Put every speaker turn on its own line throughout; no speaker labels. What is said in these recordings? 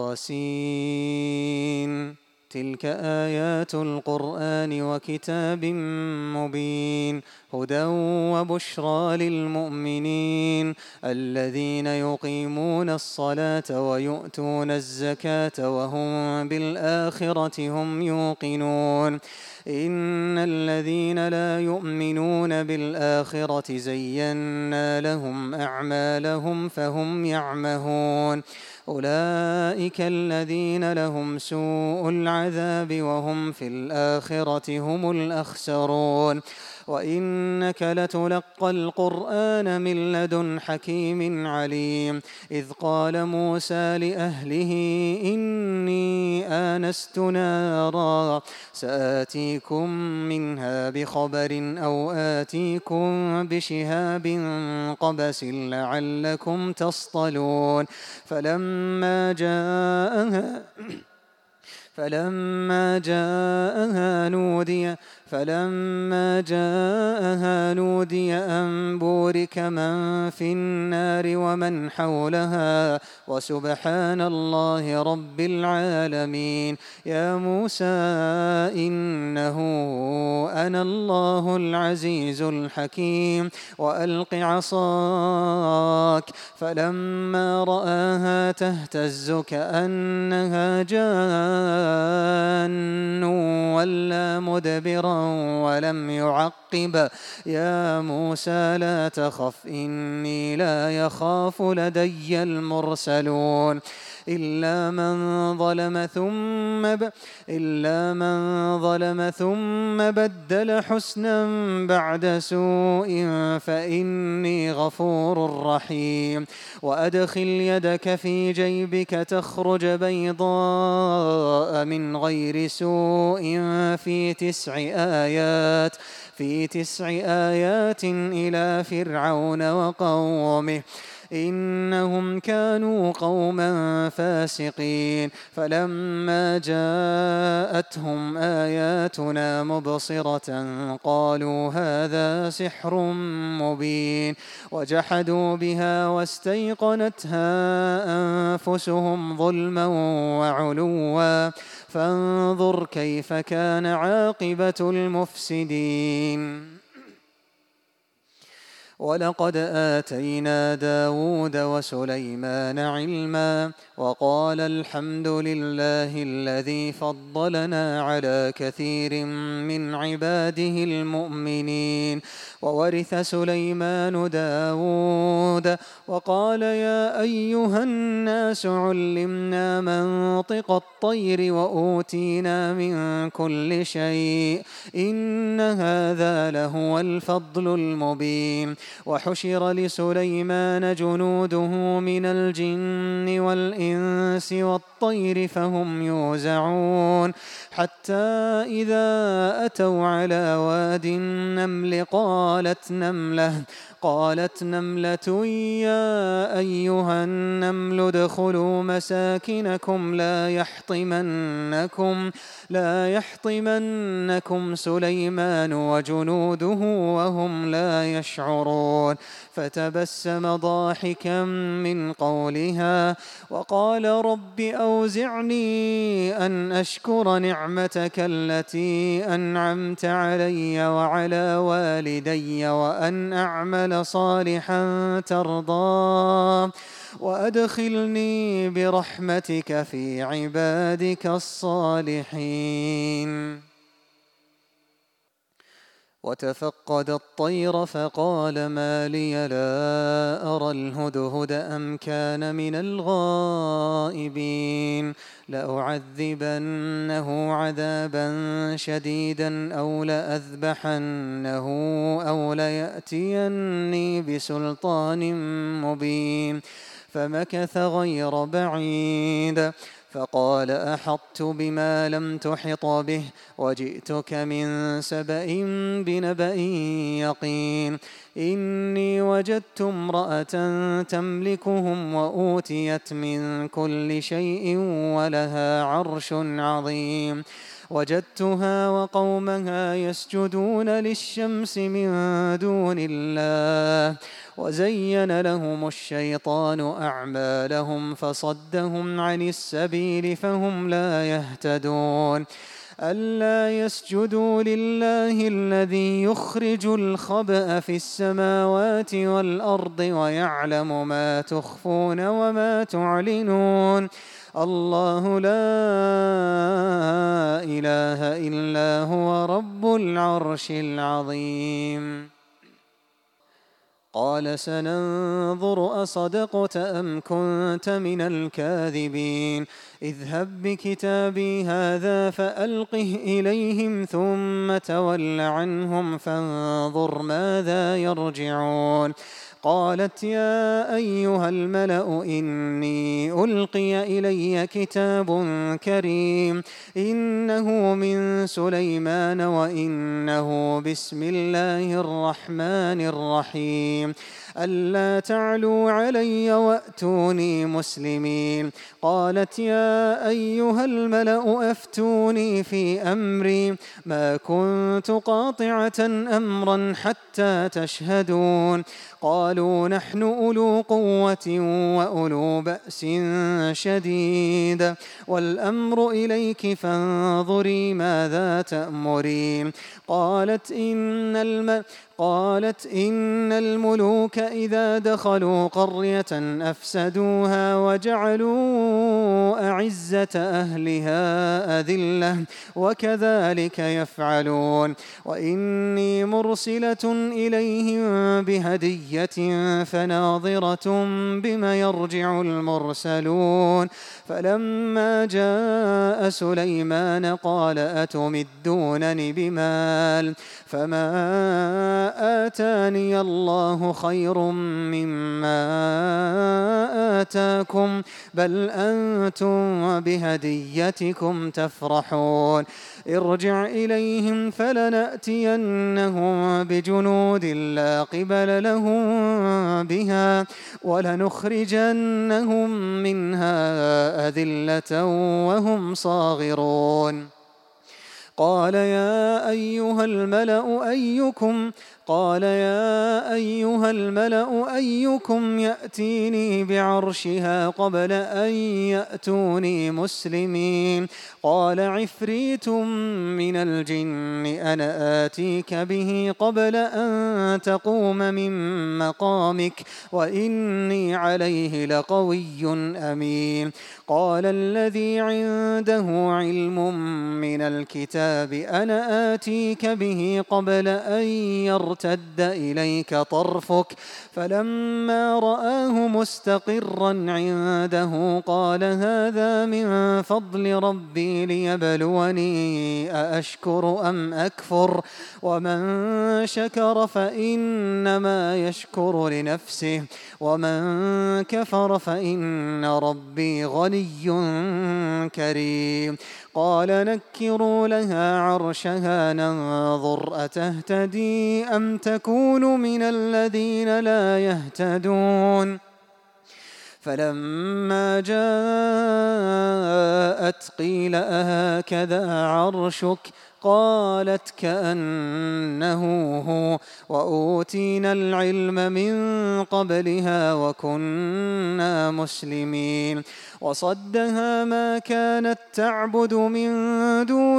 طاسين. تلك آيات القرآن وكتاب مبين، هدى وبشرى للمؤمنين الذين يقيمون الصلاة ويؤتون الزكاة وهم بالآخرة هم يوقنون. إن الذين لا يؤمنون بالآخرة زينا لهم أعمالهم فهم يعمهون. أولئك الذين لهم سوء العذاب وهم في الآخرة هم الأخسرون. وإنك لتلقى القرآن من لدن حكيم عليم. إذ قال موسى لأهله إني آنست نارا سآتيكم منها بخبر أو آتيكم بشهاب قبس لعلكم تصطلون. فلما جاءها نودي أن بورك من في النار ومن حولها وسبحان الله رب العالمين. يا موسى إنه أنا الله العزيز الحكيم وألق عصاك. فلما رآها تهتز كأنها جان ولا مدبرا ولم يعقب. يا موسى لا تخف إني لا يخاف لدي المرسلون. إلا من ظلم ثم بدل حسنا بعد سوء فإني غفور رحيم. وأدخل يدك في جيبك تخرج بيضاء من غير سوء في 9 آيات إلى فرعون وقومه إنهم كانوا قوما فاسقين. فلما جاءتهم آياتنا مبصرة قالوا هذا سحر مبين. وجحدوا بها واستيقنتها أنفسهم ظلما وعلوا فانظر كيف كان عاقبة المفسدين. ولقد آتينا داود وسليمان علما وقال الحمد لله الذي فضلنا على كثير من عباده المؤمنين. وورث سليمان داود وقال يا أيها الناس علمنا منطق الطير وأوتينا من كل شيء إن هذا لهو الفضل المبين. وحشر لسليمان جنوده من الجن والإنس والطير فهم يوزعون. حتى إذا أتوا على واد النمل قالت نملة يا أيها النمل ادخلوا مساكنكم لا يحطمنكم سليمان وجنوده وهم لا يشعرون. فتبسم ضاحكا من قولها وقال رب أوزعني أن أشكر نعمتك التي أنعمت علي وعلى والدي وأن أعمل صالحا ترضاه وأدخلني برحمتك في عبادك الصالحين. وتفقد الطير فقال ما لي لا أرى الهدهد أم كان من الغائبين. لأعذبنه عذابا شديدا أو لأذبحنه أو ليأتيني بسلطان مبين. فمكث غير بعيد فقال أحطت بما لم تحط به وجئتك من سبأ بنبأ يقين. إني وجدت امرأة تملكهم وأوتيت من كل شيء ولها عرش عظيم. وجدتها وقومها يسجدون للشمس من دون الله وزين لهم الشيطان أعمالهم فصدهم عن السبيل السبيل فهم لا يهتدون ألا يسجدوا لله الذي يخرج الخبأ في السماوات والأرض ويعلم ما تخفون وما تعلنون الله لا إله إلا هو رب العرش العظيم قال سننظر أصدقت أم كنت من الكاذبين اذهب بكتابي هذا فألقه إليهم ثم تول عنهم فانظر ماذا يرجعون قالت يا أيها الملأ إني ألقي إلي كتاب كريم إنه من سليمان وإنه بسم الله الرحمن الرحيم ألا تعلوا علي وأتوني مسلمين قالت يا أيها الملأ أفتوني في أمري ما كنت قاطعة أمرا حتى تشهدون قالوا نحن أولو قوة وأولو بأس شديد والأمر إليك فانظري ماذا تأمرين قالت إن الملوك إذا دخلوا قرية أفسدوها وجعلوا أعزة أهلها أذلة وكذلك يفعلون وإني مرسلة إليهم بهدية فناظرة بما يرجع المرسلون فلما جاء سليمان قال أتمدونني بمال فما آتاني الله خير مما آتاكم بل أنتم بهديتكم تفرحون ارجع إليهم فلنأتينهم بجنود لا قبل لهم بها ولنخرجنهم منها أذلة وهم صاغرون قال يا أيها الملأ أيكم يأتيني بعرشها قبل أن يأتوني مسلمين قال عفريت من الجن أنا آتيك به قبل أن تقوم من مقامك وإني عليه لقوي أمين قال الذي عنده علم من الكتاب أنا آتيك به قبل أن يرتد إليك طرفك فلما رآه مستقرا عنده قال هذا من فضل ربي ليبلوني أأشكر أم أكفر ومن شكر فإنما يشكر لنفسه ومن كفر فإن ربي غني كريم قال نكروا لها عرشها ننظر أتهتدي أم تكون من الذين لا يهتدون فلما جاءت قيل أهكذا عرشك قالت كأنه هو وأوتينا العلم من قبلها وكنا مسلمين وصدها ما كانت تعبد من دون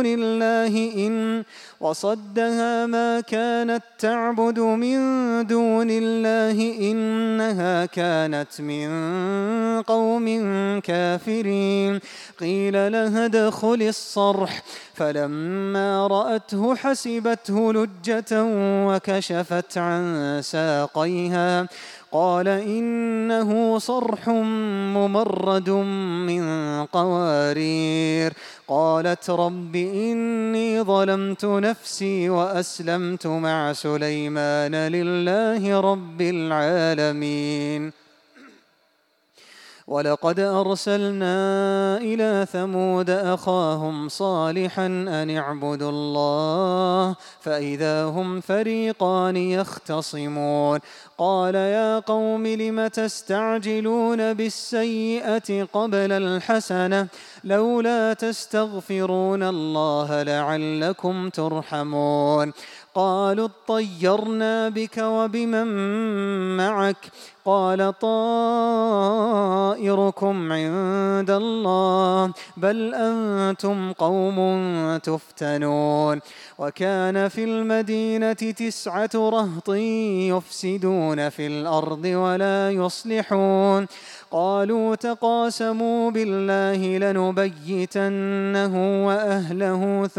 الله إنها كانت من قوم كافرين قيل لها ادخل الصرح فلما رأته حسبته لجة وكشفت عن ساقيها قال إنه صرح ممرد من قوارير قالت رب إني ظلمت نفسي وأسلمت مع سليمان لله رب العالمين ولقد أرسلنا إلى ثمود أخاهم صالحا أن اعبدوا الله فإذا هم فريقان يختصمون قال يا قوم لم تستعجلون بالسيئة قبل الحسنة لولا تستغفرون الله لعلكم ترحمون قالوا اطيرنا بك وبمن معك قال طائركم عند الله بل أنتم قوم تفتنون وكان في المدينة 9 رهط يفسدون في الأرض ولا يصلحون قالوا تقاسموا بالله لنبيتنه وأهله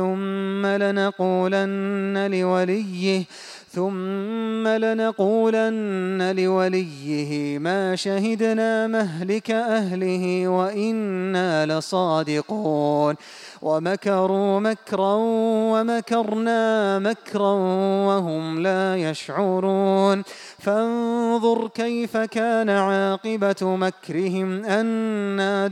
ثم لنقولن لوليه ما شهدنا مهلك أهله وإنا لصادقون ومكروا مكرا ومكرنا مكرا وهم لا يشعرون فانظر كيف كان عاقبة مكرهم أنا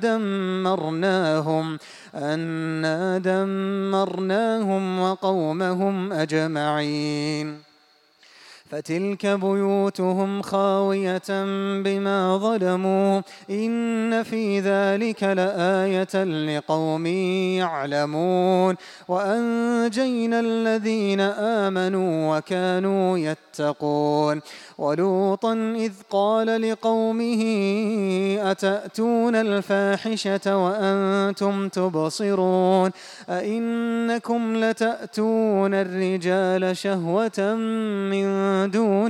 دمرناهم وقومهم أجمعين فتلك بيوتهم خاوية بما ظلموا إن في ذلك لآية لقوم يعلمون وأنجينا الذين آمنوا وكانوا يتقون ولوطا إذ قال لقومه أتأتون الفاحشة وأنتم تبصرون أئنكم لتأتون الرجال شهوة من دون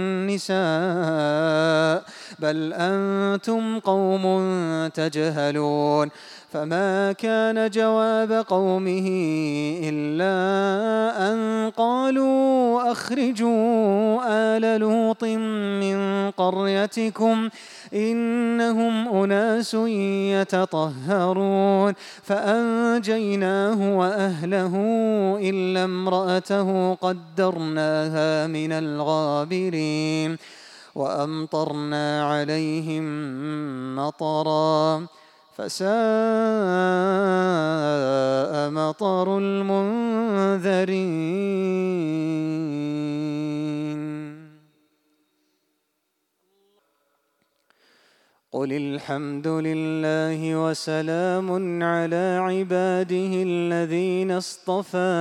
النساء بل أنتم قوم تجهلون فما كان جواب قومه إلا أن قالوا أخرجوا آل لوط من قريتكم إنهم أناس يتطهرون فأنجيناه وأهله إلا امرأته قدرناها من الغابرين وأمطرنا عليهم مطرا فساء مطر المنذرين قل الحمد لله وسلام على عباده الذين اصطفى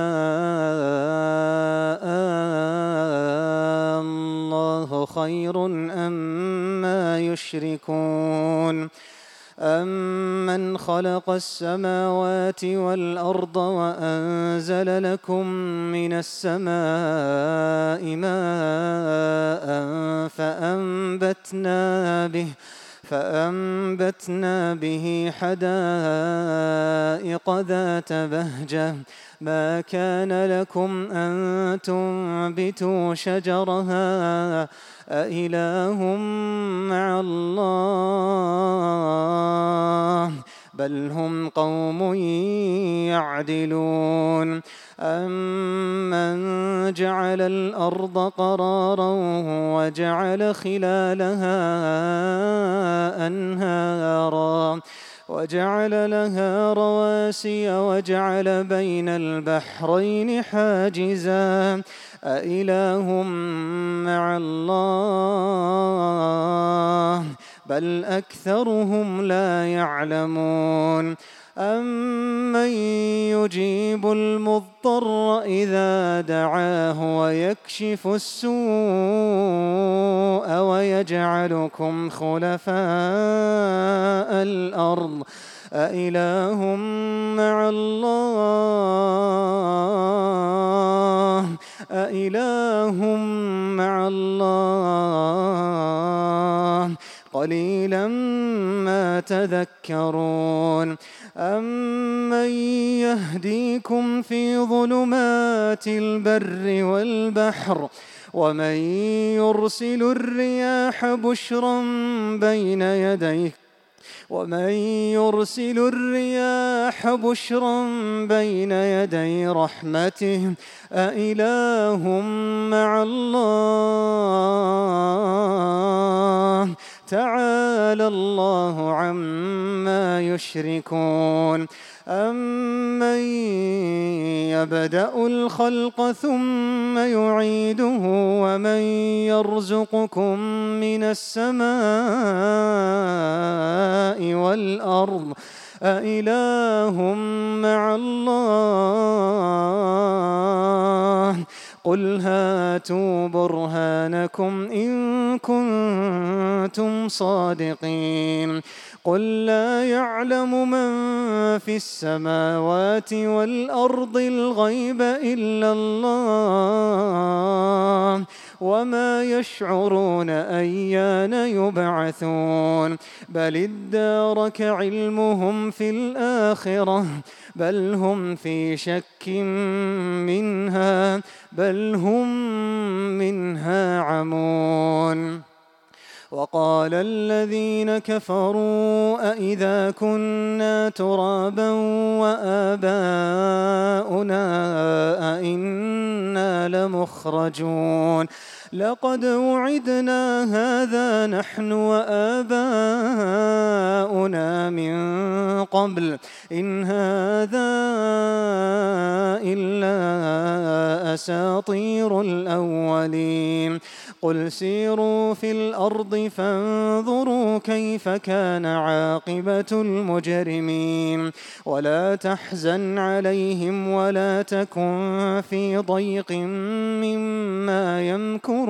الله خير أما يشركون أمن خلق السماوات والأرض وأنزل لكم من السماء ماء فأنبتنا به حدائق ذات بهجة ما كان لكم أن تنبتوا شجرها أإله مع الله بل هم قوم يعدلون أمن جعل الأرض قرارا وجعل خلالها أنهارا وجعل لها رواسي وجعل بين البحرين حاجزا أإله مع الله بل أكثرهم لا يعلمون أمن يجيب المضطر إذا دعاه ويكشف السوء ويجعلكم خلفاء الأرض أإله مع الله قليلا ما تذكرون أمن يهديكم في ظلمات البر والبحر ومن يرسل الرياح بشرا بين يدي رحمته أإله مع الله تعالى الله عما يشركون أمن يبدأ الخلق ثم يعيده ومن يرزقكم من السماء والأرض أإله مع الله قل هاتوا برهانكم إن كنتم صادقين قل لا يعلم من في السماوات والأرض الغيب إلا الله وما يشعرون أيان يبعثون بل ادارك علمهم في الآخرة بل هم في شك منها بل هم منها عمون وقال الذين كفروا أإذا كنا ترابا وآباؤنا أإنا لمخرجون لقد وعدنا هذا نحن وآباؤنا من قبل إن هذا إلا أساطير الأولين قل سيروا في الأرض فانظروا كيف كان عاقبة المجرمين ولا تحزن عليهم ولا تكن في ضيق مما يمكرون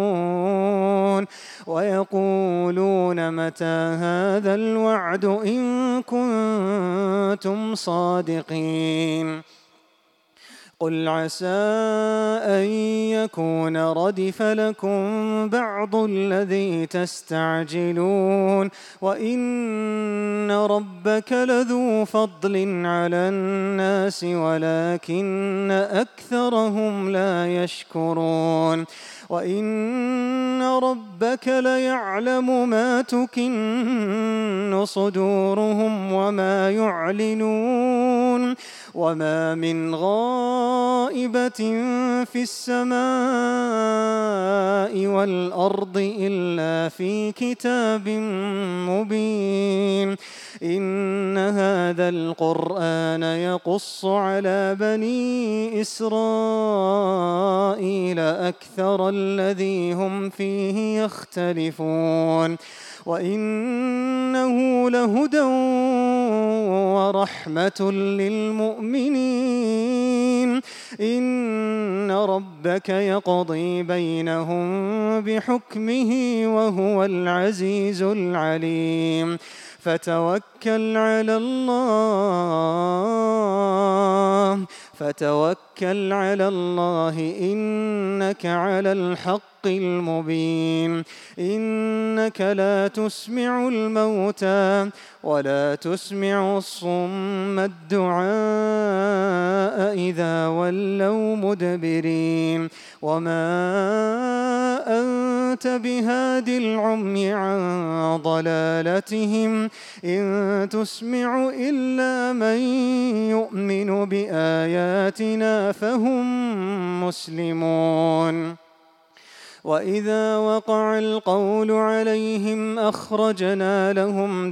ويقولون متى هذا الوعد إن كنتم صادقين قل عسى أن يكون ردف لكم بعض الذي تستعجلون وإن ربك لذو فضل على الناس ولكن أكثرهم لا يشكرون وإن ربك ليعلم ما تكن صدورهم وما يعلنون وما من غائبة في السماء والأرض إلا في كتاب مبين إن هذا القرآن يقص على بني إسرائيل أكثر الذي هم فيه يختلفون وإنه لهدى ورحمة للمؤمنين إن ربك يقضي بينهم بحكمه وهو العزيز العليم فتوكل على الله إنك على الحق المبين إنك لا تسمع الموتى ولا تسمع الصم الدعاء إذا ولوا مدبرين وما أنت بهاد العمي عن ضلالتهم إن تسمع إلا من يؤمن بآياتنا فهم مسلمون وإذا وقع القول عليهم أخرجنا لهم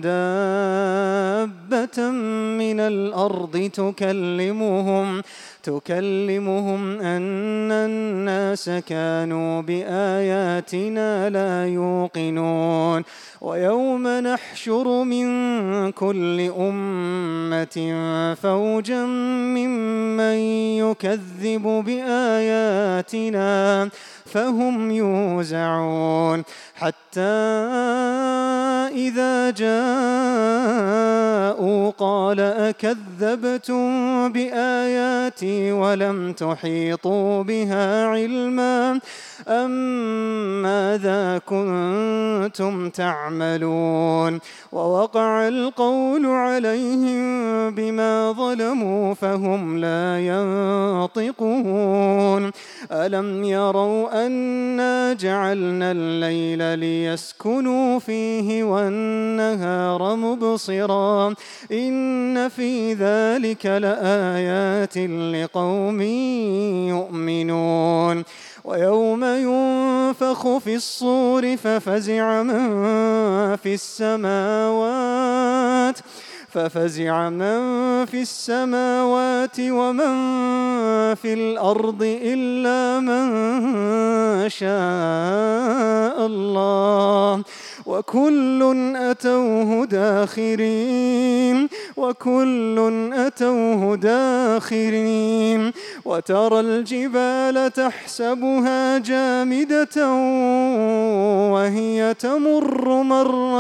دابة من الأرض تكلمهم أن الناس كانوا بآياتنا لا يوقنون ويوم نحشر من كل أمة فوجا ممن يكذب بآياتنا فهم يوزعون حتى إذا جاءوا قال أكذبتم بآياتي ولم تحيطوا بها علما أم ماذا كنتم تعملون ووقع القول عليهم بما ظلموا فهم لا ينطقون ألم يروا أنا جعلنا الليل ليسكنوا فيه والنهار مبصرا إن في ذلك لآيات لقوم يؤمنون ويوم ينفخ في الصور ففزع من في السماوات ومن في الأرض إلا من شاء الله وكل أتوه داخرين وترى الجبال تحسبها جامدة وهي تمر مر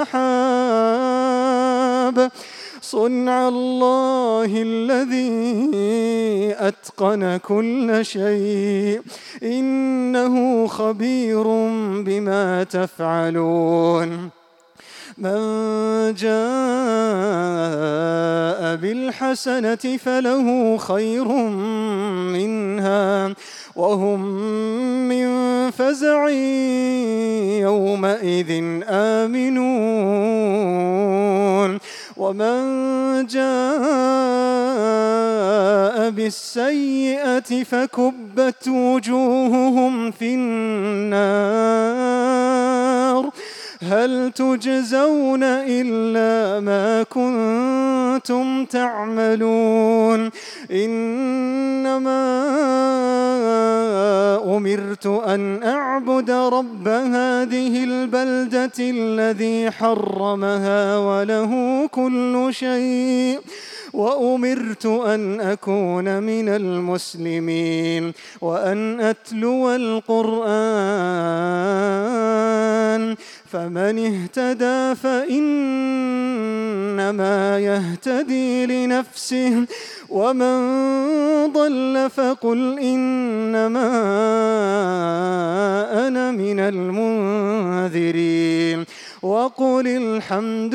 السحاب صنع الله الذي أتقن كل شيء إنه خبير بما تفعلون من جاء بالحسنة فله خير منها وهم من فزع يومئذ آمنون ومن جاء بالسيئة فكبت وجوههم في النار هل تجزون إلا ما كنتم تعملون إنما أمرت أن أعبد رب هذه البلدة الذي حرمها وله كل شيء وأمرت أن أكون من المسلمين وأن أتلو القرآن فمن اهتدى فإنما يهتدي لنفسه ومن ضل فقل إنما أنا من المنذرين وقل الحمد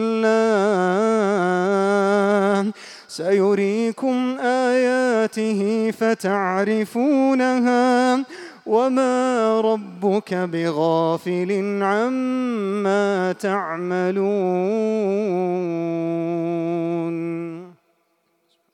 لله سيريكم آياته فتعرفونها وما ربك بغافل عما تعملون